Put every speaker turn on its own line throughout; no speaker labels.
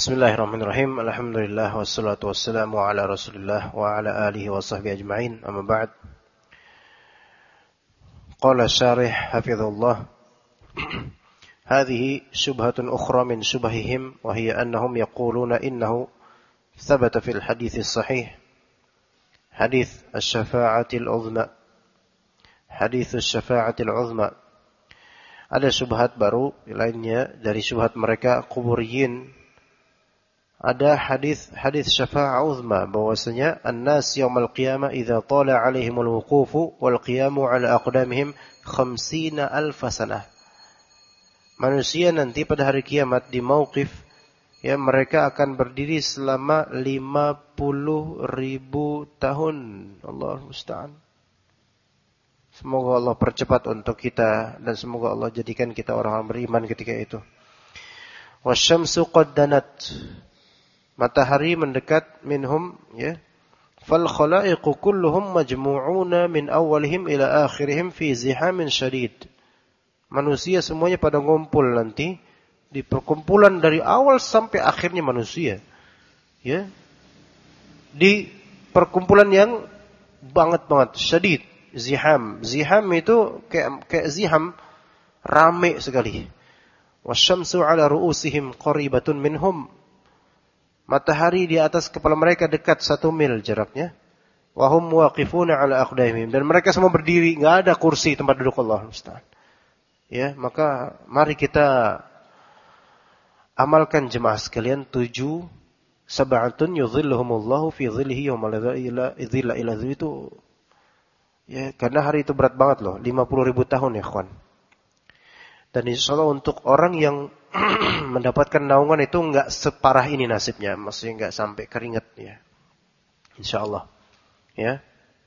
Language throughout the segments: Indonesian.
Bismillahirrahmanirrahim. Alhamdulillah wassalatu wassalamu ala Rasulillah wa ala alihi wa sahbihi ajma'in. Amma ba'd. Qala syarih hafizahullah. Hadhihi syubhatun ukhra min syubahihim wa hiya annahum yaquluna innahu thabata fil hadits sahih hadits asy-syafa'atil 'uzma. Hadits asy-syafa'atil 'uzma. Ada syubhat baru lainnya dari syubhat mereka quburiyin. Ada hadis syafa'ah uzma bahwasanya an-nas yaumil qiyamah idza tala 'alaihimul wuqufu wal qiyamu 'ala aqdamihim 50,000 sanah. Manusia nanti pada hari kiamat di mauqif ya mereka akan berdiri selama 50,000 tahun. Allah musta'an. Semoga Allah percepat untuk kita dan semoga Allah jadikan kita orang beriman ketika itu. Wasyamsu qad danat. Matahari mendekat minhum ya. Fal khalaiqu kulluhum majmu'una min awalihim ila akhirihim fi zihamin syadid. Manusia semuanya pada ngumpul nanti di perkumpulan dari awal sampai akhirnya manusia. Ya. Di perkumpulan yang banget syadid, ziham. Ziham itu kayak ziham rame sekali. Wasyamsu 'ala ru'usihim qaribatun minhum. Matahari di atas kepala mereka dekat 1 mil jaraknya. Wa hum waqifuna 'ala aqdamihim, dan mereka semua berdiri, enggak ada kursi tempat duduk. Allah musta'an. Ya, maka mari kita amalkan jemaah sekalian 7 sab'atun yudhilluhumullahu fi dhillihi yawma la dhilla illa dhilluh itu. Ya, karena hari itu berat banget loh, 50,000 tahun ya, kawan. Dan insyaallah untuk orang yang mendapatkan naungan itu enggak separah ini nasibnya, maksudnya enggak sampai keringat ya. Insyaallah. Ya.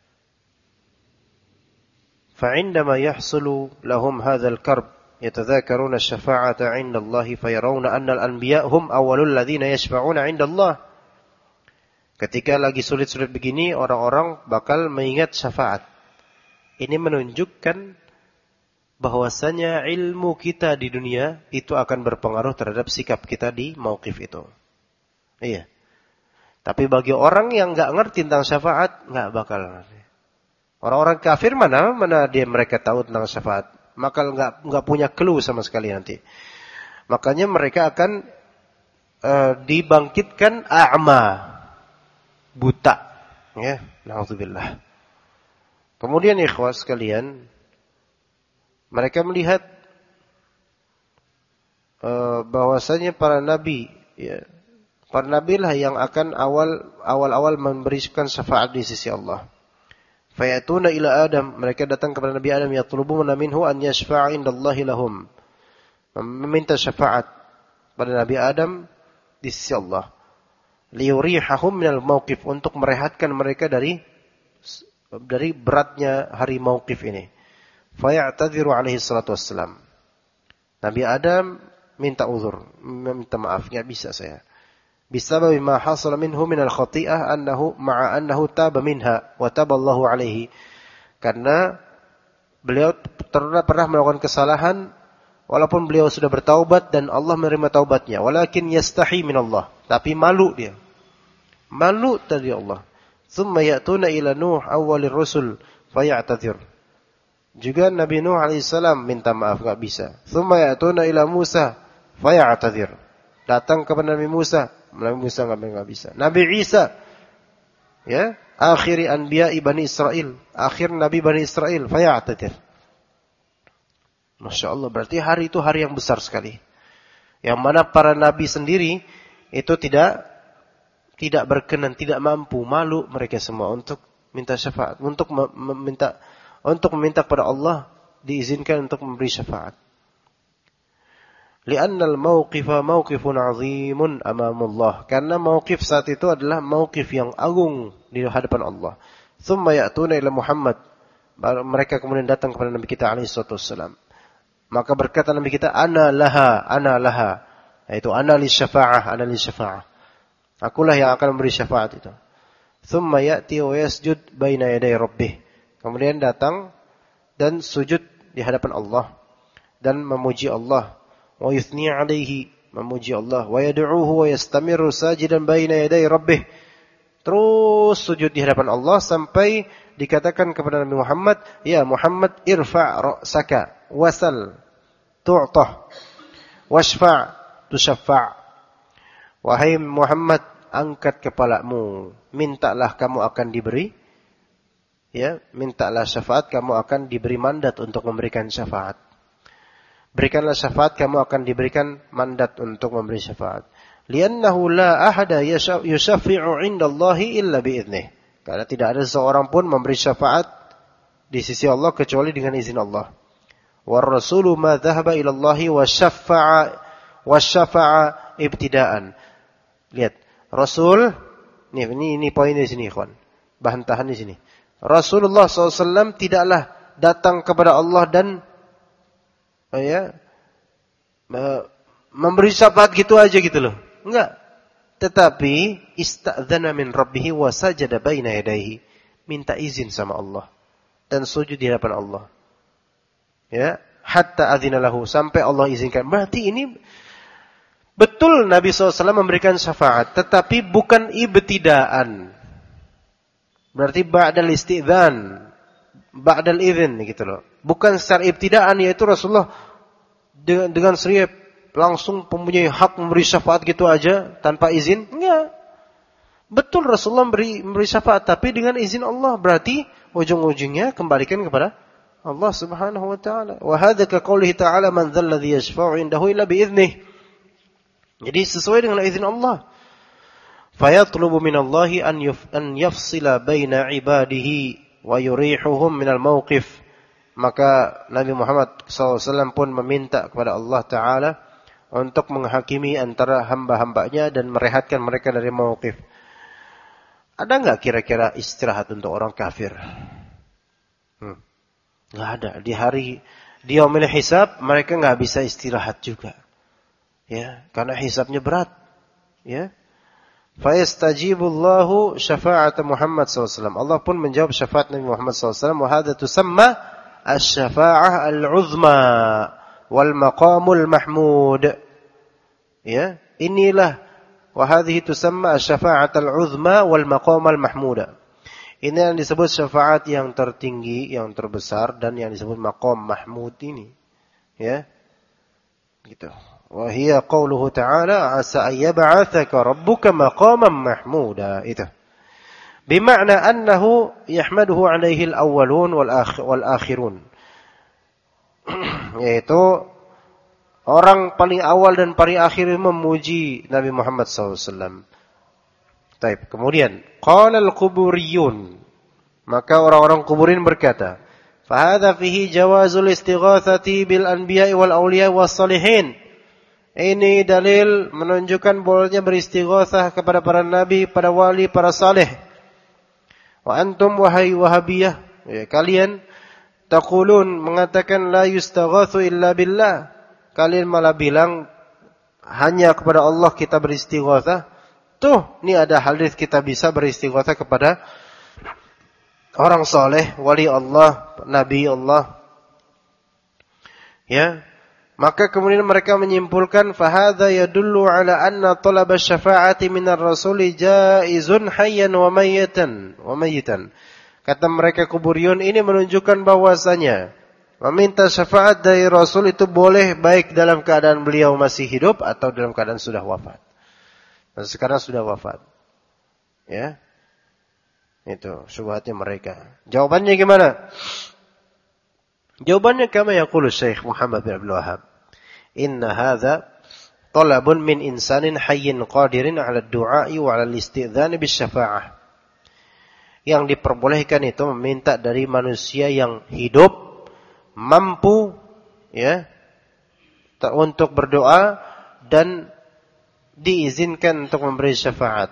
Fa 'indama yahsulu lahum hadzal karb yatadhakaruna asy-syafa'ata 'inda Allah fayarawna anna al-anbiya' hum awwalul ladzina yashfa'una 'inda Allah. Ketika lagi sulit-sulit begini, orang-orang bakal mengingat syafaat. Ini menunjukkan bahwasanya ilmu kita di dunia itu akan berpengaruh terhadap sikap kita di mauqif itu. Iya. Tapi bagi orang yang enggak ngerti tentang syafaat, enggak bakal ngerti. Orang-orang kafir mana mereka tahu tentang syafaat, maka enggak punya clue sama sekali nanti. Makanya mereka akan dibangkitkan a'ma, buta, ya, na'udzubillah. Kemudian ikhwas sekalian, mereka melihat bahwasanya para nabi, ya, para nabilah yang akan awal memberikan syafaat di sisi Allah. Fayatuna ila Adam, mereka datang kepada Nabi Adam, yatlubuna minhu an yashfa'a indallahi lahum, meminta syafaat pada Nabi Adam di sisi Allah. Liyurihahum minal mauqif, untuk merehatkan mereka dari beratnya hari mauqif ini. Faya'tadhiru alaihi salatu wassalam. Nabi Adam minta uzur, minta maaf, enggak bisa saya. Bisababi ma hasala minhu minal khati'ah ma'a annahu taba minha wa taballahu alaihi. Karena beliau pernah melakukan kesalahan walaupun beliau sudah bertaubat dan Allah menerima taubatnya. Walakin yastahi minallah, tapi malu dia. Malu dari Allah. Tsumma ya'tuna ila Nuh awwalir rusul faya'tadhir. Juga Nabi Nuh alaihissalam minta maaf, enggak bisa. Tsumma ya'tuna ila Musa faya'tadhir. Datang kepada Nabi Musa enggak bisa. Nabi Isa, ya, akhiri anbiya'i Bani Israel, akhir Nabi Bani Israel, faya'tadhir. Masya Allah, berarti hari itu hari yang besar sekali. Yang mana para nabi sendiri itu tidak berkenan, tidak mampu, malu mereka semua untuk minta syafaat, untuk meminta kepada Allah diizinkan untuk memberi syafaat. Li'anna al-mawqifa mawqifun 'azimun amamullah. Karena mauqif saat itu adalah mauqif yang agung di hadapan Allah. Tsumma ya'tuna ila Muhammad. Mereka kemudian datang kepada Nabi kita alaihi salatu wassalam. Maka berkata Nabi kita, ana laha. Yaitu ana li syafa'ah. Akulah yang akan memberi syafaat itu. Tsumma ya'ti wa yasjud baina yaday rabbih. Kemudian datang dan sujud di hadapan Allah dan memuji Allah. Wa yuthni alaihi, memuji Allah, wa yad'uhu wa yastamiru sajidan baina yaday rabbih. Terus sujud di hadapan Allah sampai dikatakan kepada Nabi Muhammad, ya Muhammad irfa' ra'saka wasal tu'tah washfa' tushaffa'. Wahai Muhammad, angkat kepalamu, mintalah kamu akan diberi, ya, mintalah syafaat, kamu akan diberi mandat untuk memberikan syafaat. Berikanlah syafaat, kamu akan diberikan mandat untuk memberi syafaat. Li'annahu la ahada yushafi'u 'indallahi illa bi'idnih. Karena tidak ada seorang pun memberi syafaat di sisi Allah kecuali dengan izin Allah. War rasulu ma dhahaba ila Allahi wa syafa'a ibtida'an. Lihat, Rasul, ini poin di sini, ikhwan. Bahan tahan di sini. Rasulullah SAW tidaklah datang kepada Allah dan memberi syafaat gitu aja gitu loh. Enggak. Tetapi ista'dzana min rabbih wa sajada baina yadayhi. Minta izin sama Allah dan sujud di hadapan Allah. Ya, hatta adzina lahu, sampai Allah izinkan. Berarti ini betul Nabi SAW memberikan syafaat, tetapi bukan ibtidaan. Berarti ba'dal isti'dzan, ba'dal idzin gitu loh. Bukan secara ibtidaan, yaitu Rasulullah dengan serius langsung mempunyai hak memberi syafaat gitu aja tanpa izin. Enggak. Betul Rasulullah memberi syafaat, tapi dengan izin Allah. Berarti ujung-ujungnya kembalikan kepada Allah Subhanahu wa taala. Wa hadza ka qoulihi ta'ala man dzal ladzi yashfa'u 'indahu illa bi idznih. Jadi sesuai dengan izin Allah. Fayatlubu minallahi an yafsila baina ibadihi wa yurihuhum minal mawqif. Maka Nabi Muhammad SAW pun meminta kepada Allah Ta'ala untuk menghakimi antara hamba-hambanya dan merehatkan mereka dari mawqif. Ada enggak kira-kira istirahat untuk orang kafir? Enggak ada. Di hari yaumil hisab mereka enggak bisa istirahat juga. Ya, karena hisabnya berat. Ya. Fayastajibullahu syafa'at Muhammad SAW. Allah pun menjawab syafaat Nabi Muhammad SAW. Wa hadha tusamma asy-syafa'ah al-'uzma wal maqamul mahmud. Ya, inilah wa hadhihi tusamma asy-syafa'at al-'uzma wal maqamal mahmuda. Ini yang disebut syafaat yang tertinggi, yang terbesar, dan yang disebut maqam mahmud ini. Ya. Gitu. Wa hiya qauluhu ta'ala asa ayyab'atsaka rabbuka maqaman mahmuda. Itu. Bima'na annahu yahmaduhu 'alaihi al-awwalun wal akhirun. Yaitu orang paling awal dan paling akhir memuji Nabi Muhammad SAW. Baik, kemudian qala al-quburiyun, maka orang-orang kuburin berkata, fa hadza fihi jawazul istighatsati bil anbiya'i wal awliya was salihin. Ini dalil menunjukkan bolehnya beristighatsah kepada para nabi, para wali, para saleh. Wa antum wahai wahabiyah, ya, kalian taqulun mengatakan la yustaghatsu illa billah. Kalian malah bilang hanya kepada Allah kita beristighatsah. Tuh, ini ada hadis kita bisa beristighatsah kepada orang saleh, wali Allah, nabi Allah. Ya. Maka kemudian mereka menyimpulkan fahadha yadullu ala anna talab asy-syafa'ati minar rasuli jaizun hayyan wa mayyitan. Kata mereka kuburiyun, ini menunjukkan bahwasanya meminta syafaat dari Rasul itu boleh baik dalam keadaan beliau masih hidup atau dalam keadaan sudah wafat. Dan sekarang sudah wafat. Ya. Itu syubhatnya mereka. Jawabannya gimana? Jawabannya kama yaqulu Syekh Muhammad bin Abdul Wahhab. Inna hadza talabun min insanin hayyin qadirin 'ala ad-du'a'i wa 'ala al-istidhan bis-syafa'ah. Yang diperbolehkan itu meminta dari manusia yang hidup, mampu ya untuk berdoa dan diizinkan untuk memberi syafaat.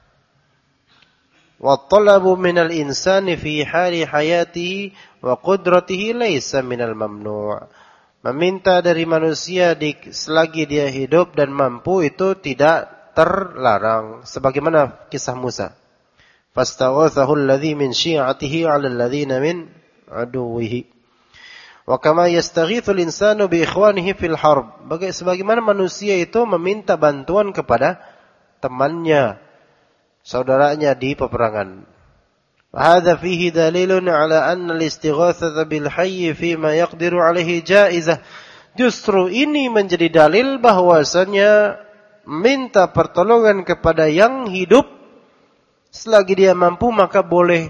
Wa talabu minal insani fi hali hayatihi wa qudratihi laysa minal mamnu'. Meminta dari manusia selagi dia hidup dan mampu itu tidak terlarang, sebagaimana kisah Musa. Fastaghathahu alladhi min syi'atihi 'ala alladhina min aduwwihi. Wa kama yastaghithul insanu bi ikhwanihi fil harb. Sebagaimana manusia itu meminta bantuan kepada temannya, saudaranya di peperangan. Hadza fihi dalilun ala anna al-istighatsata bil hayy fima yaqdiru alaihi jaizah. Justru ini menjadi dalil bahwasanya minta pertolongan kepada yang hidup selagi dia mampu maka boleh.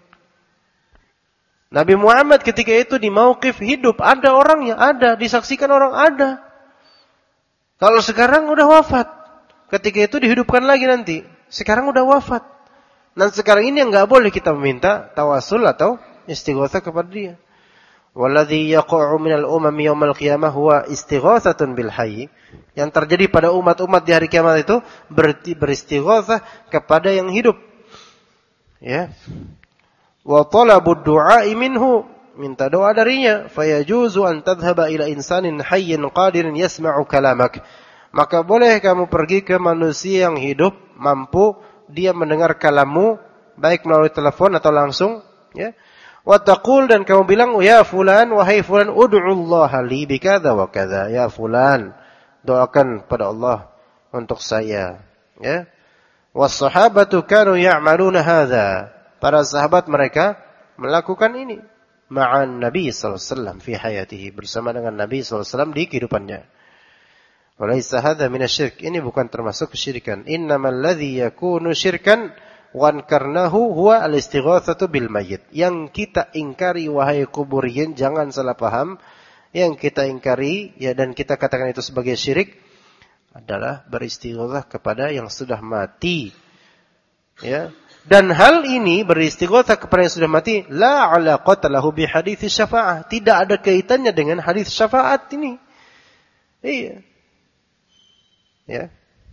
Nabi Muhammad ketika itu di mauqif hidup, ada orangnya, ada, disaksikan orang, ada. Kalau sekarang udah wafat, ketika itu dihidupkan lagi nanti. Sekarang udah wafat. Dan sekarang ini yang enggak boleh kita meminta tawasul atau istighatsah kepada dia. Walladzi yaqa'u minal umami yaumal qiyamah huwa istighatsatun bil hayy. Yang terjadi pada umat-umat di hari kiamat itu beristighatsah kepada yang hidup. Ya. Wa talabud du'a'i minhu, minta doa darinya. Fayajuzu an tadhhaba ila insanin hayyin qadirin yasma'u kalamak. Maka boleh kamu pergi ke manusia yang hidup, mampu dia mendengar kalammu, baik melalui telepon atau langsung, ya. Wa taqul, dan kamu bilang, ya fulan, wahai fulan, ud'ullaha li bikadza wa kadza. Ya fulan, doakan pada Allah untuk saya, ya. Was sahabatu kanu ya'maluna hadza. Para sahabat mereka melakukan ini ma'an Nabi sallallahu alaihi wasallam fi hayatihi, bersama dengan Nabi sallallahu alaihi wasallam di kehidupannya. Walaysa hadza minasyirk, ini bukan termasuk kesyirikan. Innamal ladzi yakunu syirkan wa ankarnahu huwa al-istighatsatu bil mayyit. Yang kita ingkari wahai kuburiyyin, jangan salah paham. Yang kita ingkari ya dan kita katakan itu sebagai syirik adalah beristighatsah kepada yang sudah mati. Ya. Dan hal ini beristighatsah kepada yang sudah mati la 'alaqata lahu bi hadits syafa'ah. Tidak ada kaitannya dengan hadis syafaat ini. Iya. Ya.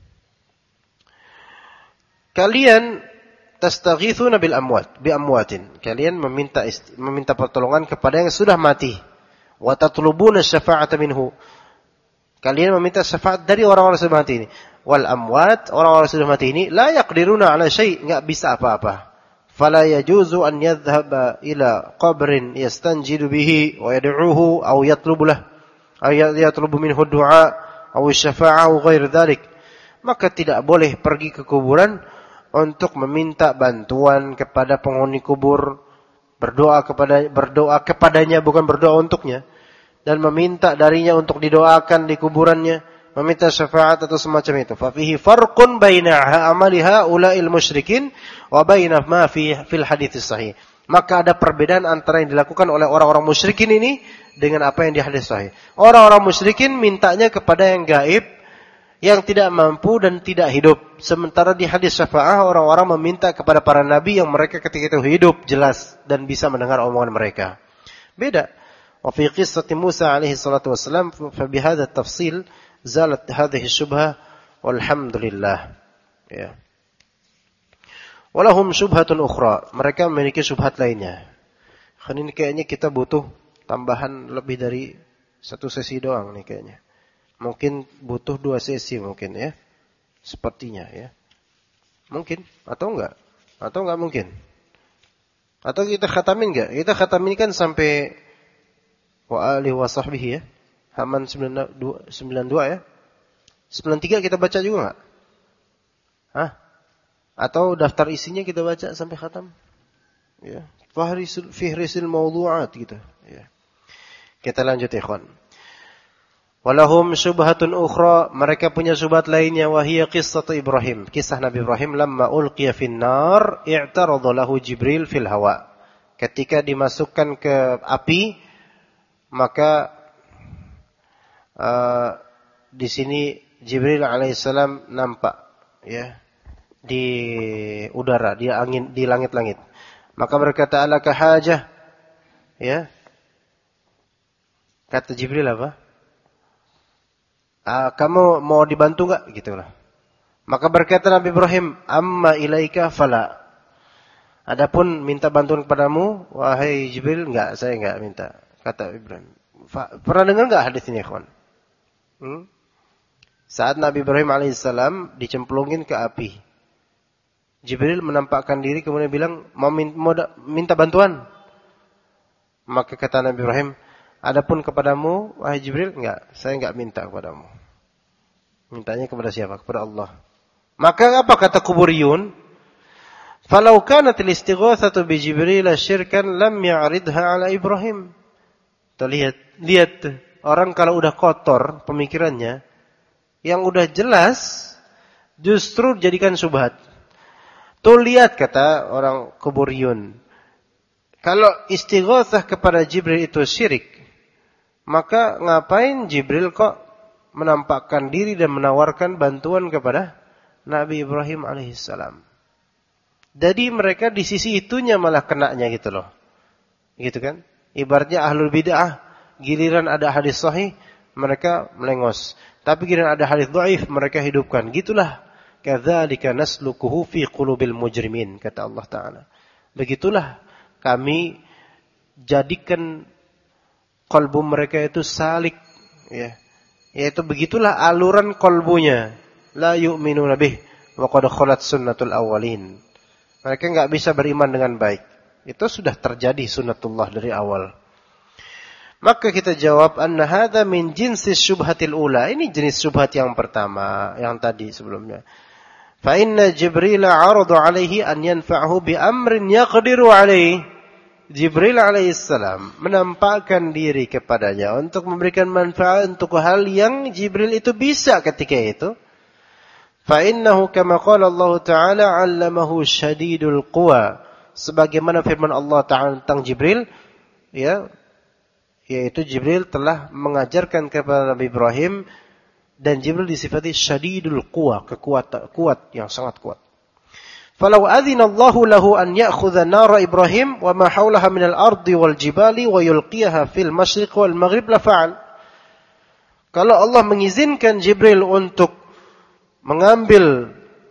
Kalian tastaghithuna bil amwat, bi amwatin. Kalian meminta pertolongan kepada yang sudah mati. Wa tatlubuna syafa'ata minhu. Kalian meminta syafaat dari orang-orang yang sudah mati ini. Wal amwat, orang-orang yang sudah mati ini la yaqdiruna ala syai', enggak bisa apa-apa. Fala yajuzu an yadhhaba ila qabrin yastanjidu bihi wa yad'uhu aw yatlubu lahu aw yatlubu minhu du'a atau syafa'ah atau ghair dzalik. Maka tidak boleh pergi ke kuburan untuk meminta bantuan kepada penghuni kubur, berdoa kepadanya bukan berdoa untuknya, dan meminta darinya untuk didoakan di kuburannya, meminta syafaat atau semacam itu. Fa fihi farqun baina amali haula'il musyrikin wa baina ma fil hadits sahih. Maka ada perbedaan antara yang dilakukan oleh orang-orang musyrikin ini dengan apa yang di hadis sahih. Orang-orang musyrikin mintanya kepada yang gaib, yang tidak mampu dan tidak hidup. Sementara di hadis syafaah orang-orang meminta kepada para nabi yang mereka ketika itu hidup jelas dan bisa mendengar omongan mereka. Beda. Wa fi qissati Musa alaihi salatu wassalam fa bi hadha at-tafsil zalat hadhihi syubhah walhamdulillah. Ya. Walahum syubhatun ukhra. Mereka memiliki syubhat lainnya. Ini kayaknya kita butuh tambahan lebih dari satu sesi doang nih kayaknya. Mungkin butuh 2 sesi mungkin ya. Sepertinya ya. Mungkin atau enggak? Atau enggak mungkin? Atau kita khatamin enggak? Kita khatamin kan sampai wa alihi wa sahbihi ya. Halaman 92 ya. 93 kita baca juga enggak? Hah? Atau daftar isinya kita baca sampai khatam? Ya. Fihrisul mawdu'at gitu. Ya. Kita lanjut ikhwan. Walahum syubhatun ukhra, mereka punya syubhat lainnya, wahiyya qissatu Ibrahim, kisah Nabi Ibrahim lamma ulqiya fin nar i'tarada lahu Jibril fil hawa. Ketika dimasukkan ke api, maka di sini Jibril alaihissalam nampak ya di udara, di angin, di langit-langit. Maka berkata, alaka hajah? Ya. Kata Jibril apa? Kamu mau dibantu enggak? Gitulah. Maka berkata Nabi Ibrahim, amma ilaika fala. Adapun minta bantuan kepadamu, wahai Jibril, enggak, saya enggak minta. Kata Ibrahim. Pernah dengar enggak hadis ini, ikhwan? Saat Nabi Ibrahim alaihissalam dicemplungin ke api, Jibril menampakkan diri kemudian bilang, mau minta bantuan. Maka kata Nabi Ibrahim, Adapun kepadamu, wahai Jibril, saya enggak minta kepadamu. Mintanya kepada siapa? Kepada Allah. Maka apa kata kuburiyun? Falau kanatil istighatsatu bi Jibril syirkan lam ya'ridha ala Ibrahim. Lihat orang kalau udah kotor pemikirannya, yang udah jelas justru jadikan syubhat. Tuh lihat kata orang kuburiyun. Kalau istighatsah kepada Jibril itu syirik, maka ngapain Jibril kok menampakkan diri dan menawarkan bantuan kepada Nabi Ibrahim alaihissalam? Jadi mereka di sisi itunya malah kenanya gitu loh. Gitu kan? Ibaratnya ahlul bid'ah, giliran ada hadis sahih, mereka melengos. Tapi giliran ada hadis dhaif, mereka hidupkan. Gitulah. Kadzalika naslukuhu fi qulubil mujrimin, kata Allah Ta'ala. Begitulah kami jadikan kalbu mereka itu salik, ya. Yaitu begitulah aluran kalbunya. La yu'minuna bih wa qad khalat sunnatul awwalin. Mereka enggak bisa beriman dengan baik. Itu sudah terjadi sunnatullah dari awal. Maka kita jawab anna hadza min jinsis syubhatil ula. Ini jenis syubhat yang pertama, yang tadi sebelumnya. Fa inna Jibril 'arada 'alaihi an yanfa'ahu bi amrin yaqdiru 'alaihi. Jibril alaihissalam menampakkan diri kepadanya untuk memberikan manfaat untuk hal yang Jibril itu bisa ketika itu. Fa innahu kama qala Allah Ta'ala 'allamahu syadidul quwa. Sebagaimana firman Allah Ta'ala tentang Jibril, ya, yaitu Jibril telah mengajarkan kepada Nabi Ibrahim, dan Jibril disifati syadidul quwa, kuat yang sangat kuat. Falau adzina Allahu lahu an ya'khudha nara Ibrahim wa ma haulaha min al-ardi wal jibali wa yulqiyaha fil masyriq wal maghrib la fa'al. Kalau Allah mengizinkan Jibril untuk mengambil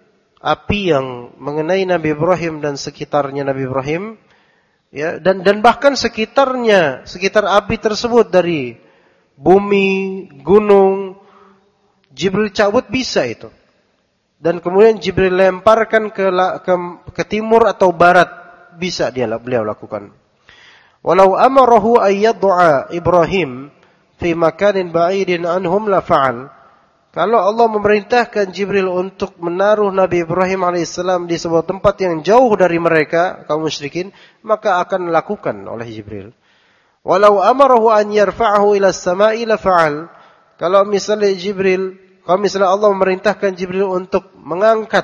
api yang mengenai Nabi Ibrahim dan sekitarnya Nabi Ibrahim, ya, dan bahkan sekitar api tersebut dari bumi, gunung, Jibril cabut bisa itu. Dan kemudian Jibril lemparkan ke timur atau barat, bisa beliau lakukan. Walau amarahu ayyad'a Ibrahim fi makanin ba'idin anhum la fa'al. Kalau Allah memerintahkan Jibril untuk menaruh Nabi Ibrahim alaihissalam di sebuah tempat yang jauh dari mereka, kaum musyrikin, maka akan dilakukan oleh Jibril. Walau amarahu an yarfa'ahu ila as-sama'i la fa'al. Kalau misalnya Allah memerintahkan Jibril untuk mengangkat,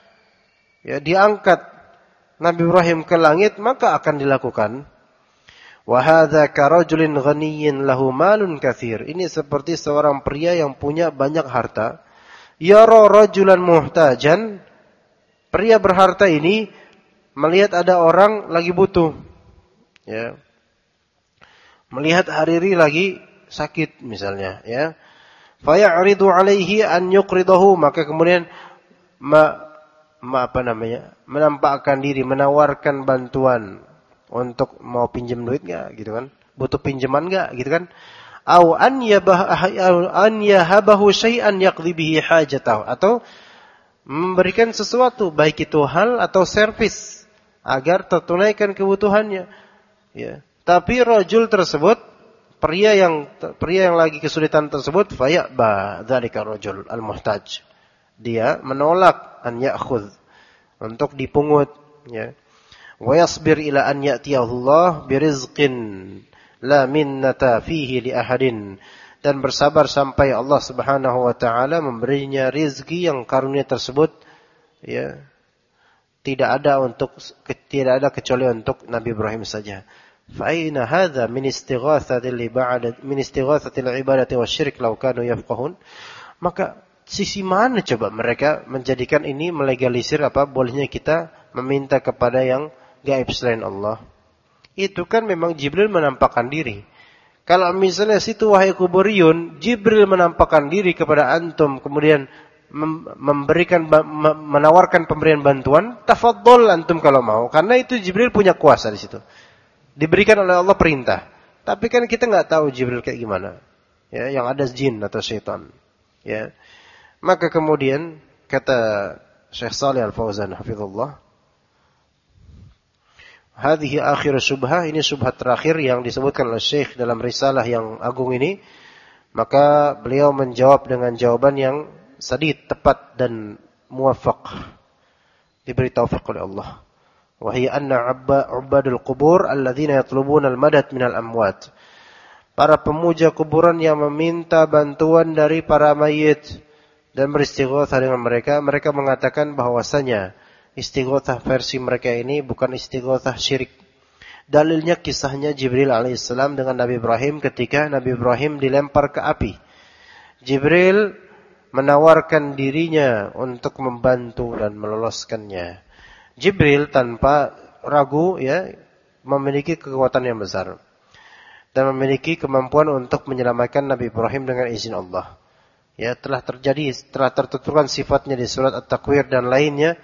ya, diangkat Nabi Ibrahim ke langit, maka akan dilakukan. Wa hadza ka rajulin ghaniyyin lahu malun katsir. Ini seperti seorang pria yang punya banyak harta. Yara rajulan muhtajan. Pria berharta ini melihat ada orang lagi butuh. Ya. Melihat hariri lagi sakit misalnya, ya. Faya'ridu 'alaihi an yuqridahu, maka kemudian menampakkan diri, menawarkan bantuan untuk mau pinjam duit enggak gitu kan? Butuh pinjaman enggak gitu kan? Au an yahabahu syai'an yaqdi bihi hajatahu, atau memberikan sesuatu baik itu hal atau servis agar tertunaikan kebutuhannya, ya. Tapi rajul tersebut, pria yang lagi kesulitan tersebut, fayaba dzalika rajul al-muhtaj. Dia menolak an ya'khudh, untuk dipungut, ya. Wa yasbir ila an ya'tiyahu Allah birizqin la minnata fihi li ahadin. Dan bersabar sampai Allah Subhanahu wa taala memberinya rizki yang karunia tersebut, ya, tidak ada kecuali untuk Nabi Ibrahim saja. فأين هذا من استغاثة العبادة والشرك لو كانوا يفقهون. Maka sisi mana coba mereka menjadikan ini melegalisir bolehnya kita meminta kepada yang gaib selain Allah. Itu kan memang Jibril menampakkan diri. Kalau misalnya situ wahai kuburiyun, Jibril menampakkan diri kepada antum, kemudian menawarkan pemberian bantuan, tafadhol antum kalau mau, karena itu Jibril punya kuasa di situ. Diberikan oleh Allah perintah. Tapi kan kita enggak tahu Jibril kayak gimana. Ya, yang ada jin atau syaitan. Ya. Maka kemudian kata Syekh Shalih Al-Fauzan hafizallah, Hadhihi akhir syubhah, ini syubhat terakhir yang disebutkan oleh Syekh dalam risalah yang agung ini. Maka beliau menjawab dengan jawaban yang sadid, tepat dan muwaffaq. Diberi taufik oleh Allah. Wa hiya anna ubadul qubur alladzina yatlubuna al-madad minal amwat. Para pemuja kuburan yang meminta bantuan dari para mayit dan beristighatsah dengan mereka, mereka mengatakan bahwasanya istighatsah versi mereka ini bukan istighatsah syirik. Dalilnya kisahnya Jibril alaihissalam dengan Nabi Ibrahim ketika Nabi Ibrahim dilempar ke api. Jibril menawarkan dirinya untuk membantu dan meloloskannya. Jibril tanpa ragu memiliki kekuatan yang besar dan memiliki kemampuan untuk menyelamatkan Nabi Ibrahim dengan izin Allah. Telah tertuturkan sifatnya di surat At-Takwir dan lainnya.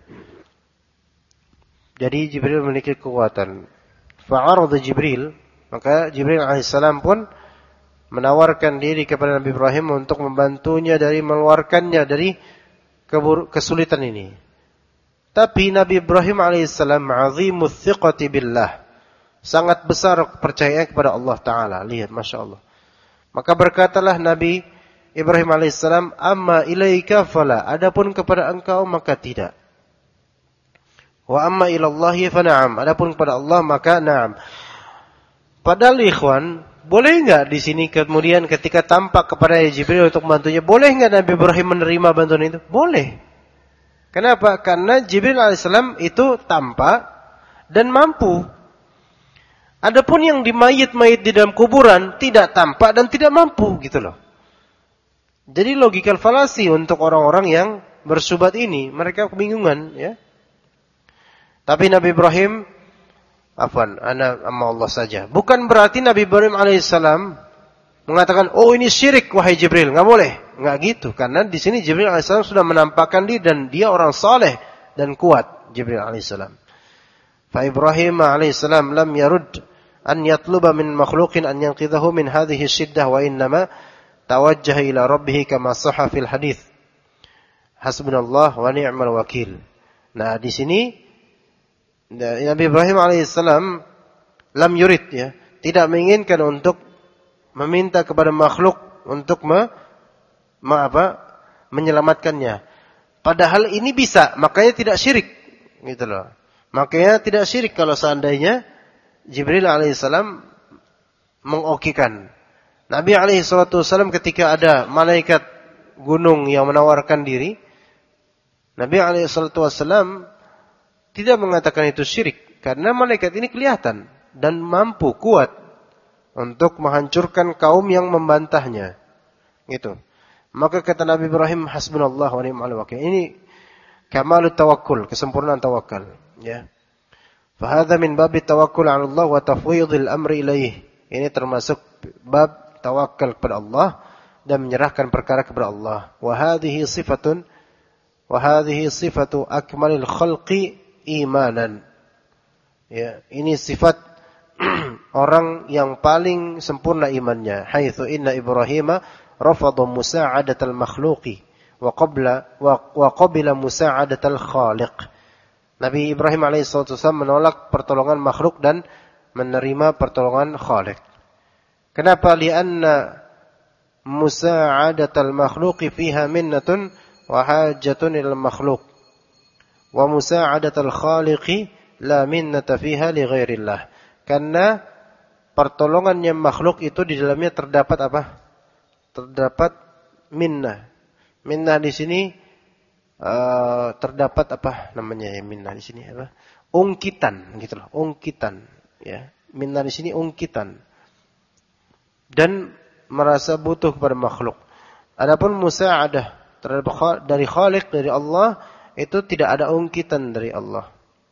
Jadi Jibril memiliki kekuatan. Fa'arada Jibril, maka Jibril alaihissalam pun menawarkan diri kepada Nabi Ibrahim untuk membantunya dari mengeluarkannya dari kesulitan ini. Tapi Nabi Ibrahim alaihissalam azimut thiqati billah, sangat besar kepercayaan kepada Allah Ta'ala. Lihat, Masya Allah. Maka berkatalah Nabi Ibrahim alaihissalam, amma ilaika fala, adapun kepada engkau maka tidak. Wa amma ilallahi fa na'am, adapun kepada Allah maka na'am. Padahal ikhwan, boleh enggak di sini kemudian ketika tampak kepada Jibril untuk membantunya, boleh enggak Nabi Ibrahim menerima bantuan itu? Boleh. Kenapa? Karena Jibril alaihissalam itu tampak dan mampu. Adapun yang di mayit-mayit di dalam kuburan tidak tampak dan tidak mampu, gitu loh. Jadi logikal falasi untuk orang-orang yang bersyubhat ini, mereka kebingungan, ya. Tapi Nabi Ibrahim, ana amma Allah saja. Bukan berarti Nabi Ibrahim alaihissalam mengatakan, oh ini syirik wahai Jibril, enggak boleh. Enggak gitu, karena di sini Jibril alaihissalam sudah menampakkan diri dan dia orang saleh dan kuat, Jibril alaihissalam. Fa Ibrahim alaihissalam lam yarud an yatluba min makhluqin an yanqidhahu min hadhihi syiddah wa innama tawajjaha ila rabbih kama sahha fil hadits. Hasbunallah wa ni'mal wakil. Nah, di sini Nabi Ibrahim alaihissalam lam yurid, tidak menginginkan untuk meminta kepada makhluk untuk menyelamatkannya. Padahal ini bisa, makanya tidak syirik, gitu loh. Makanya tidak syirik kalau seandainya Jibril alaihissalam mengokikan. Nabi alaihissalam ketika ada malaikat gunung yang menawarkan diri, Nabi alaihissalam tidak mengatakan itu syirik, karena malaikat ini kelihatan dan mampu, kuat untuk menghancurkan kaum yang membantahnya. Gitu. Maka kata Nabi Ibrahim, hasbunallah wa ni'mal wakil. Ini kamalut tawakkul, kesempurnaan tawakal, ya. Fa hadza min babi tawakkul 'ala Allah wa tafwidil amri ilaih. Ini termasuk bab tawakal kepada Allah dan menyerahkan perkara kepada Allah. Wa hadhihi sifatu akmalil khalqi imanan. Ya, ini sifat orang yang paling sempurna imannya. Haitsu inna Ibrahim rafadha musa'adatal makhluqi wa qabila musa'adatal khaliq. Nabi Ibrahim alaihissalam menolak pertolongan makhluk dan menerima pertolongan khaliq. Kenapa? Lianna musa'adatal makhluqi fiha minnatun wa hajatun ilal makhluq. Wa musa'adatul khaliqi la minnata fiha li ghairillah. Karena pertolongannya makhluk itu di dalamnya terdapat apa? Terdapat minnah. Minnah di sini terdapat apa namanya ya minnah di sini apa? Ungkitan gitu loh, ungkitan, ya. Minnah di sini ungkitan. Dan merasa butuh kepada makhluk. Adapun musa'adah dari khaliq, dari Allah, itu tidak ada ungkitan dari Allah.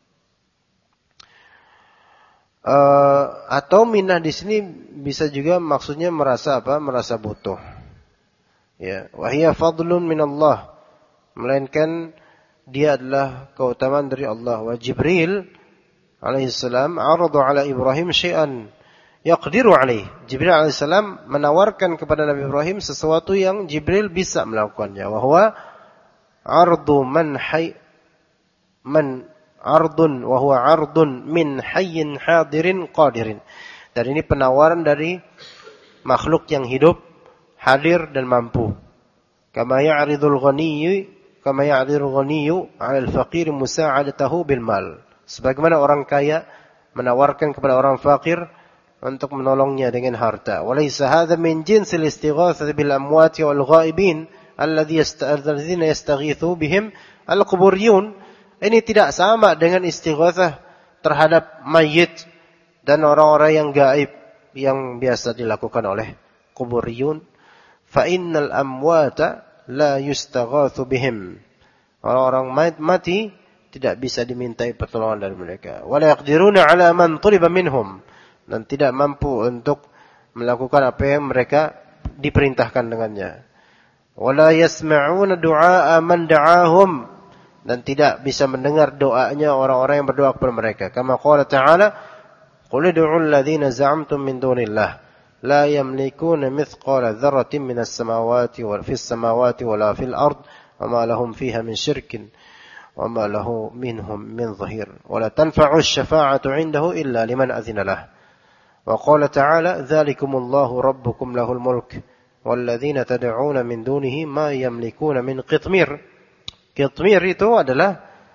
Atau minnah di sini bisa juga maksudnya merasa apa? Merasa butuh. Ya, wa hiya fadlun min Allah. Melainkan dia adalah keutamaan dari Allah. Wa Jibril alaihissalam arada ala Ibrahim syai'an yaqdiru alaih. Jibril alaihissalam menawarkan kepada Nabi Ibrahim sesuatu yang Jibril bisa melakukannya. Wa huwa ardu man Ardun wa huwa ardun min hayyin hadirin qadirin. Dan ini penawaran dari makhluk yang hidup, hadir dan mampu. Kama ya'ridul ghaniyyu 'ala al-faqir musa'adatahu bil mal. Sebagaimana orang kaya menawarkan kepada orang fakir untuk menolongnya dengan harta. Walaysa hadha min jinsil istighatsati bil amwati wal ghaibin alladhina yastaghithu bihim al-quburiyun. Ini tidak sama dengan istighatsah terhadap mayit dan orang-orang yang gaib yang biasa dilakukan oleh kuburiyun. Fa innal amwata la yustaghatsu bihim. Orang-orang mati tidak bisa dimintai pertolongan dari mereka. Wa la yaqdiruna 'ala man tuliba minhum. Dan tidak mampu untuk melakukan apa yang mereka diperintahkan dengannya. Wa la yasma'una du'a man da'ahum. Dan tidak bisa mendengar doanya orang-orang yang berdoa kepada mereka. Kama qala ta'ala, qul ud'u alladhina za'amtum min dunillah la yamlikuna mithqala dzarratin minas samawati wal fis samawati wala fil ard wama lahum fiha min syirkin wama lahu minhum min dhahir wala tanfa'u asy-syafa'atu 'indahu illa liman adzina lah. Wa qala ta'ala, dzalikumullahu rabbukum lahul mulk walladzina tad'una min dunihi ma yamlikuna min qitmir. Qitmir itu adalah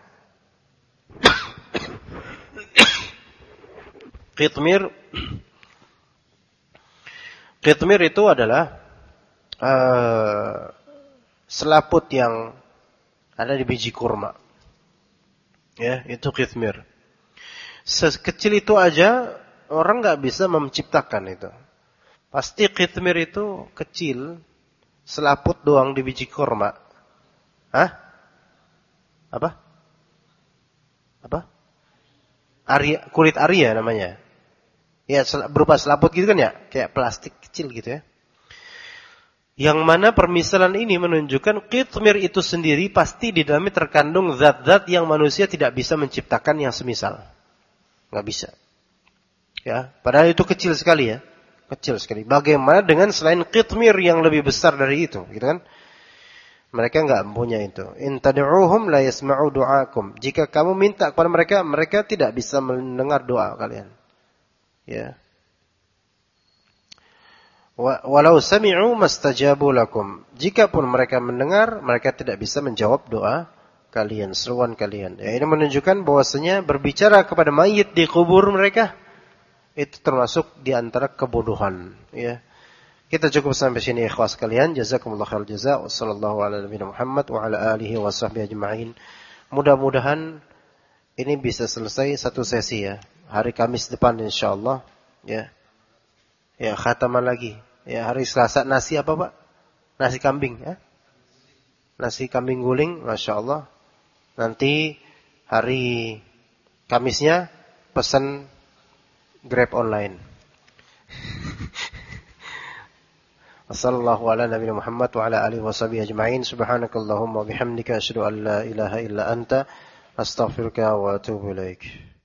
Qitmir itu adalah selaput yang ada di biji kurma. Ya, itu qitmir. Sekecil itu aja orang nggak bisa menciptakan itu. Pasti qitmir itu kecil, selaput doang di biji kurma. Hah? Apa? Kulit Arya namanya. Ya, berupa selaput gitu kan ya? Kayak plastik kecil gitu ya. Yang mana permisalan ini menunjukkan qitmir itu sendiri pasti di dalamnya terkandung zat-zat yang manusia tidak bisa menciptakan yang semisal. Nggak bisa. Ya, padahal itu kecil sekali ya. Kecil sekali. Bagaimana dengan selain qitmir yang lebih besar dari itu, gitu kan? Mereka enggak mempunyai itu. In tad'uuhum la yasma'u du'aakum. Jika kamu minta kepada mereka, mereka tidak bisa mendengar doa kalian. Ya. Walau sami'u mastajabu lakum. Jikapun mereka mendengar, mereka tidak bisa menjawab doa kalian, seruan kalian. Ya, ini menunjukkan bahwasanya berbicara kepada mayit di kubur mereka itu termasuk di antara kebodohan, ya. Kita cukup sampai sini ikhwas sekalian. Jazakumullah khairal jazaa. Wassallallahu ala nabiyina Muhammad wa ala alihi wa sahbihi ajma'in. Mudah-mudahan ini bisa selesai satu sesi ya. Hari Kamis depan insyaallah ya. Ya, khataman lagi. Ya, hari Selasa nasi apa, Pak? Nasi kambing ya. Nasi kambing guling, masyaallah. Nanti hari Kamisnya pesan Grab online. Wassallallahu ala nabiyina Muhammad wa ala alihi washabihi ajma'in. Subhanakallahumma wa bihamdika asyhadu an la ilaha illa anta astaghfiruka wa atubu ilaik.